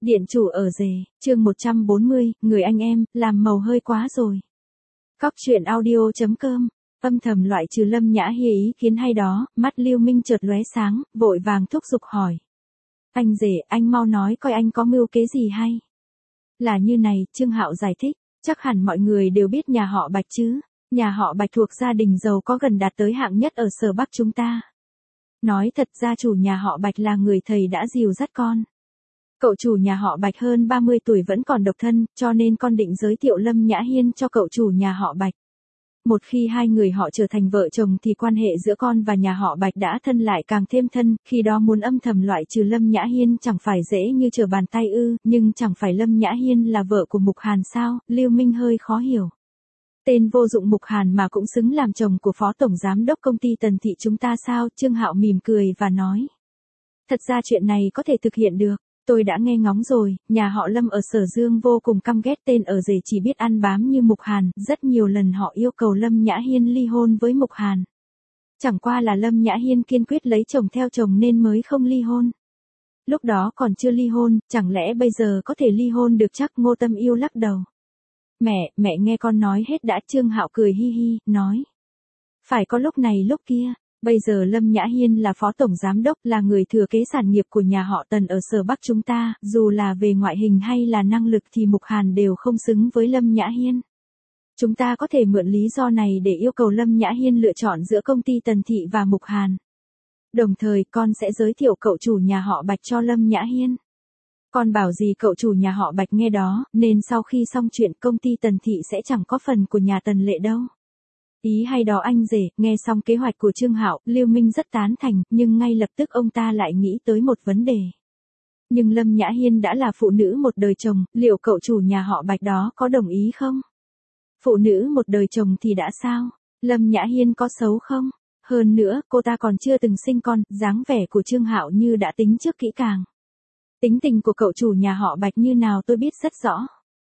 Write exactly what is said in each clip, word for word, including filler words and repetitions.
Điện chủ ở rể, chương một trăm bốn mươi, người anh em, làm màu hơi quá rồi. Cóc truyện audio.com, âm thầm loại trừ Lâm Nhã Hi ý kiến hay đó, mắt Lưu Minh chợt lóe sáng, vội vàng thúc giục hỏi. Anh rể, anh mau nói coi anh có mưu kế gì hay. Là như này, Trương Hạo giải thích, chắc hẳn mọi người đều biết nhà họ Bạch chứ, nhà họ Bạch thuộc gia đình giàu có gần đạt tới hạng nhất ở sở Bắc chúng ta. Nói thật gia chủ nhà họ Bạch là người thầy đã dìu dắt con. Cậu chủ nhà họ Bạch hơn ba mươi tuổi vẫn còn độc thân, cho nên con định giới thiệu Lâm Nhã Hiên cho cậu chủ nhà họ Bạch. Một khi hai người họ trở thành vợ chồng thì quan hệ giữa con và nhà họ Bạch đã thân lại càng thêm thân, khi đó muốn âm thầm loại trừ Lâm Nhã Hiên chẳng phải dễ như trở bàn tay ư, nhưng chẳng phải Lâm Nhã Hiên là vợ của Mục Hàn sao, Lưu Minh hơi khó hiểu. Tên vô dụng Mục Hàn mà cũng xứng làm chồng của phó tổng giám đốc công ty Tần Thị chúng ta sao, Trương Hạo mỉm cười và nói. Thật ra chuyện này có thể thực hiện được. Tôi đã nghe ngóng rồi, nhà họ Lâm ở Sở Dương vô cùng căm ghét tên ở rể chỉ biết ăn bám như Mục Hàn, rất nhiều lần họ yêu cầu Lâm Nhã Hiên ly hôn với Mục Hàn. Chẳng qua là Lâm Nhã Hiên kiên quyết lấy chồng theo chồng nên mới không ly hôn. Lúc đó còn chưa ly hôn, chẳng lẽ bây giờ có thể ly hôn được chắc, Ngô Tâm Yêu lắc đầu. Mẹ, mẹ nghe con nói hết đã, Trương Hạo cười hi hi, nói. Phải có lúc này lúc kia. Bây giờ Lâm Nhã Hiên là phó tổng giám đốc, là người thừa kế sản nghiệp của nhà họ Tần ở Sở Bắc chúng ta, dù là về ngoại hình hay là năng lực thì Mục Hàn đều không xứng với Lâm Nhã Hiên. Chúng ta có thể mượn lý do này để yêu cầu Lâm Nhã Hiên lựa chọn giữa công ty Tần Thị và Mục Hàn. Đồng thời con sẽ giới thiệu cậu chủ nhà họ Bạch cho Lâm Nhã Hiên. Con bảo gì cậu chủ nhà họ Bạch nghe đó, nên sau khi xong chuyện công ty Tần Thị sẽ chẳng có phần của nhà Tần Lệ đâu. Ý hay đó anh rể, nghe xong kế hoạch của Trương Hạo, Lưu Minh rất tán thành, nhưng ngay lập tức ông ta lại nghĩ tới một vấn đề. Nhưng Lâm Nhã Hiên đã là phụ nữ một đời chồng, liệu cậu chủ nhà họ Bạch đó có đồng ý không? Phụ nữ một đời chồng thì đã sao? Lâm Nhã Hiên có xấu không? Hơn nữa, cô ta còn chưa từng sinh con, dáng vẻ của Trương Hạo như đã tính trước kỹ càng. Tính tình của cậu chủ nhà họ Bạch như nào tôi biết rất rõ.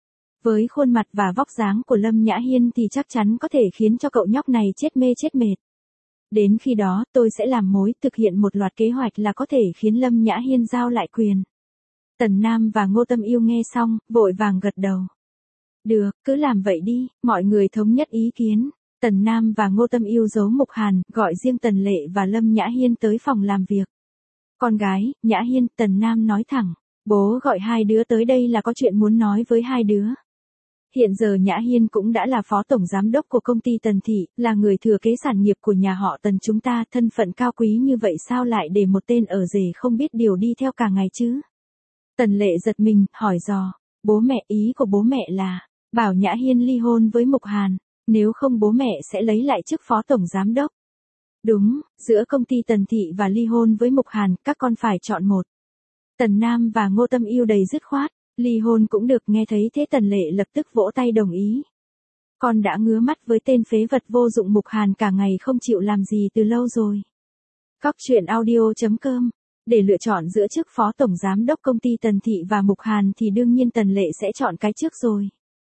Với khuôn mặt và vóc dáng của Lâm Nhã Hiên thì chắc chắn có thể khiến cho cậu nhóc này chết mê chết mệt. Đến khi đó, tôi sẽ làm mối, thực hiện một loạt kế hoạch là có thể khiến Lâm Nhã Hiên giao lại quyền. Tần Nam và Ngô Tâm Yêu nghe xong, vội vàng gật đầu. Được, cứ làm vậy đi, mọi người thống nhất ý kiến. Tần Nam và Ngô Tâm Yêu giấu Mục Hàn, gọi riêng Tần Lệ và Lâm Nhã Hiên tới phòng làm việc. Con gái, Nhã Hiên, Tần Nam nói thẳng, bố gọi hai đứa tới đây là có chuyện muốn nói với hai đứa. Hiện giờ Nhã Hiên cũng đã là phó tổng giám đốc của công ty Tần Thị, là người thừa kế sản nghiệp của nhà họ Tần chúng ta, thân phận cao quý như vậy sao lại để một tên ở rể không biết điều đi theo cả ngày chứ? Tần Lệ giật mình, hỏi dò, bố mẹ, ý của bố mẹ là, bảo Nhã Hiên ly hôn với Mục Hàn, nếu không bố mẹ sẽ lấy lại chức phó tổng giám đốc. Đúng, giữa công ty Tần Thị và ly hôn với Mục Hàn, các con phải chọn một. Tần Nam và Ngô Tâm Yêu đầy dứt khoát. Ly hôn cũng được, nghe thấy thế Tần Lệ lập tức vỗ tay đồng ý. Con đã ngứa mắt với tên phế vật vô dụng Mục Hàn cả ngày không chịu làm gì từ lâu rồi. Cóc truyện audio.com, để lựa chọn giữa chức phó tổng giám đốc công ty Tần Thị và Mục Hàn thì đương nhiên Tần Lệ sẽ chọn cái trước rồi.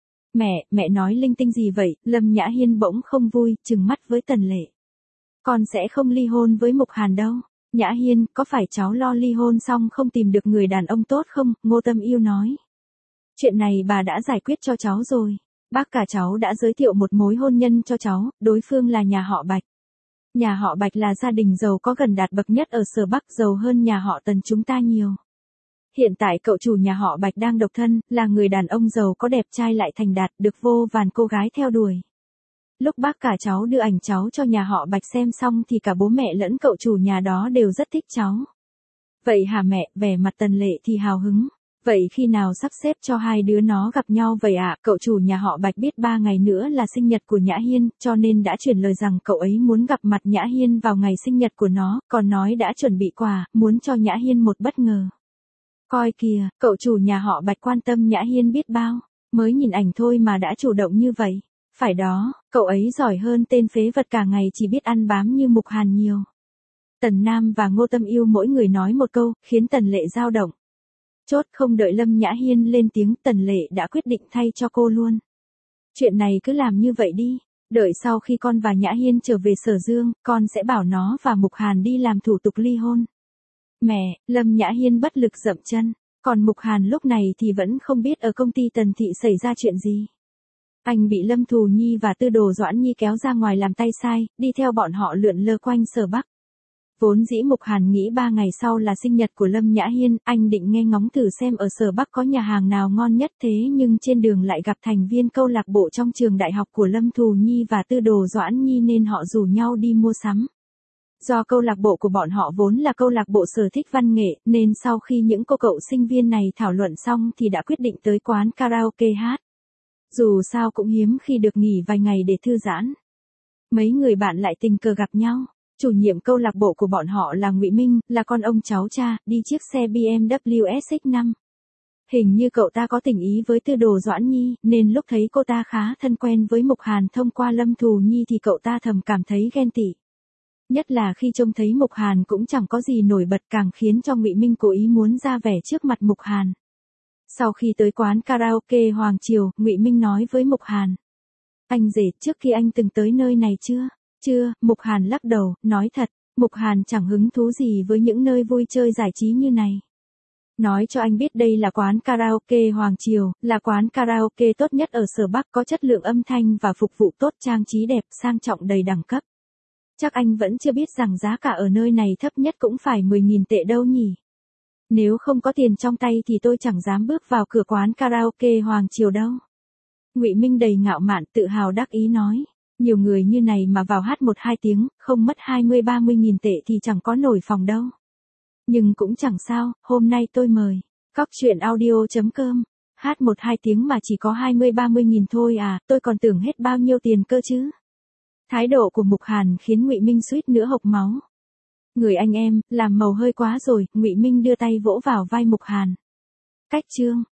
Mẹ, mẹ nói linh tinh gì vậy? Lâm Nhã Hiên bỗng không vui, trừng mắt với Tần Lệ. Con sẽ không ly hôn với Mục Hàn đâu. Nhã Hiên, có phải cháu lo ly hôn xong không tìm được người đàn ông tốt không? Ngô Tâm Yêu nói. Chuyện này bà đã giải quyết cho cháu rồi. Bác cả cháu đã giới thiệu một mối hôn nhân cho cháu, đối phương là nhà họ Bạch. Nhà họ Bạch là gia đình giàu có gần đạt bậc nhất ở Sở Bắc, giàu hơn nhà họ Tần chúng ta nhiều. Hiện tại cậu chủ nhà họ Bạch đang độc thân, là người đàn ông giàu có đẹp trai lại thành đạt, được vô vàn cô gái theo đuổi. Lúc bác cả cháu đưa ảnh cháu cho nhà họ Bạch xem xong thì cả bố mẹ lẫn cậu chủ nhà đó đều rất thích cháu. Vậy hả mẹ? Vẻ mặt Tần Lệ thì hào hứng. Vậy khi nào sắp xếp cho hai đứa nó gặp nhau vậy ạ? À? Cậu chủ nhà họ Bạch biết ba ngày nữa là sinh nhật của Nhã Hiên, cho nên đã chuyển lời rằng cậu ấy muốn gặp mặt Nhã Hiên vào ngày sinh nhật của nó, còn nói đã chuẩn bị quà, muốn cho Nhã Hiên một bất ngờ. Coi kìa, cậu chủ nhà họ Bạch quan tâm Nhã Hiên biết bao, mới nhìn ảnh thôi mà đã chủ động như vậy. Phải đó, cậu ấy giỏi hơn tên phế vật cả ngày chỉ biết ăn bám như Mục Hàn nhiều. Tần Nam và Ngô Tâm Yêu mỗi người nói một câu, khiến Tần Lệ dao động. Chốt không đợi Lâm Nhã Hiên lên tiếng, Tần Lệ đã quyết định thay cho cô luôn. Chuyện này cứ làm như vậy đi, đợi sau khi con và Nhã Hiên trở về Sở Dương, con sẽ bảo nó và Mục Hàn đi làm thủ tục ly hôn. Mẹ, Lâm Nhã Hiên bất lực dậm chân. Còn Mục Hàn lúc này thì vẫn không biết ở công ty Tần Thị xảy ra chuyện gì. Anh bị Lâm Thù Nhi và Tư Đồ Doãn Nhi kéo ra ngoài làm tay sai, đi theo bọn họ lượn lơ quanh Sở Bắc. Vốn dĩ Mục Hàn nghĩ ba ngày sau là sinh nhật của Lâm Nhã Hiên, anh định nghe ngóng thử xem ở Sở Bắc có nhà hàng nào ngon nhất, thế nhưng trên đường lại gặp thành viên câu lạc bộ trong trường đại học của Lâm Thù Nhi và Tư Đồ Doãn Nhi nên họ rủ nhau đi mua sắm. Do câu lạc bộ của bọn họ vốn là câu lạc bộ sở thích văn nghệ, nên sau khi những cô cậu sinh viên này thảo luận xong thì đã quyết định tới quán karaoke hát. Dù sao cũng hiếm khi được nghỉ vài ngày để thư giãn. Mấy người bạn lại tình cờ gặp nhau. Chủ nhiệm câu lạc bộ của bọn họ là Ngụy Minh, là con ông cháu cha, đi chiếc xe bê em vê ét ích năm. Hình như cậu ta có tình ý với Tư Đồ Doãn Nhi, nên lúc thấy cô ta khá thân quen với Mục Hàn thông qua Lâm Thù Nhi thì cậu ta thầm cảm thấy ghen tị. Nhất là khi trông thấy Mục Hàn cũng chẳng có gì nổi bật càng khiến cho Ngụy Minh cố ý muốn ra vẻ trước mặt Mục Hàn. Sau khi tới quán karaoke Hoàng Triều, Ngụy Minh nói với Mục Hàn. Anh rể, trước khi anh từng tới nơi này chưa? Chưa, Mục Hàn lắc đầu, nói thật, Mục Hàn chẳng hứng thú gì với những nơi vui chơi giải trí như này. Nói cho anh biết đây là quán karaoke Hoàng Triều, là quán karaoke tốt nhất ở Sở Bắc, có chất lượng âm thanh và phục vụ tốt, trang trí đẹp, sang trọng đầy đẳng cấp. Chắc anh vẫn chưa biết rằng giá cả ở nơi này thấp nhất cũng phải mười nghìn tệ đâu nhỉ. Nếu không có tiền trong tay thì tôi chẳng dám bước vào cửa quán karaoke Hoàng Triều đâu. Ngụy Minh đầy ngạo mạn tự hào đắc ý nói. Nhiều người như này mà vào hát một hai tiếng, không mất hai mươi ba mươi nghìn tệ thì chẳng có nổi phòng đâu. Nhưng cũng chẳng sao, hôm nay tôi mời. Cóc truyện audio chấm com. Hát một hai tiếng mà chỉ có hai mươi ba mươi nghìn thôi à, tôi còn tưởng hết bao nhiêu tiền cơ chứ. Thái độ của Mục Hàn khiến Ngụy Minh suýt nữa hộc máu. Người anh em, làm màu hơi quá rồi, Ngụy Minh đưa tay vỗ vào vai Mục Hàn. Cách chương.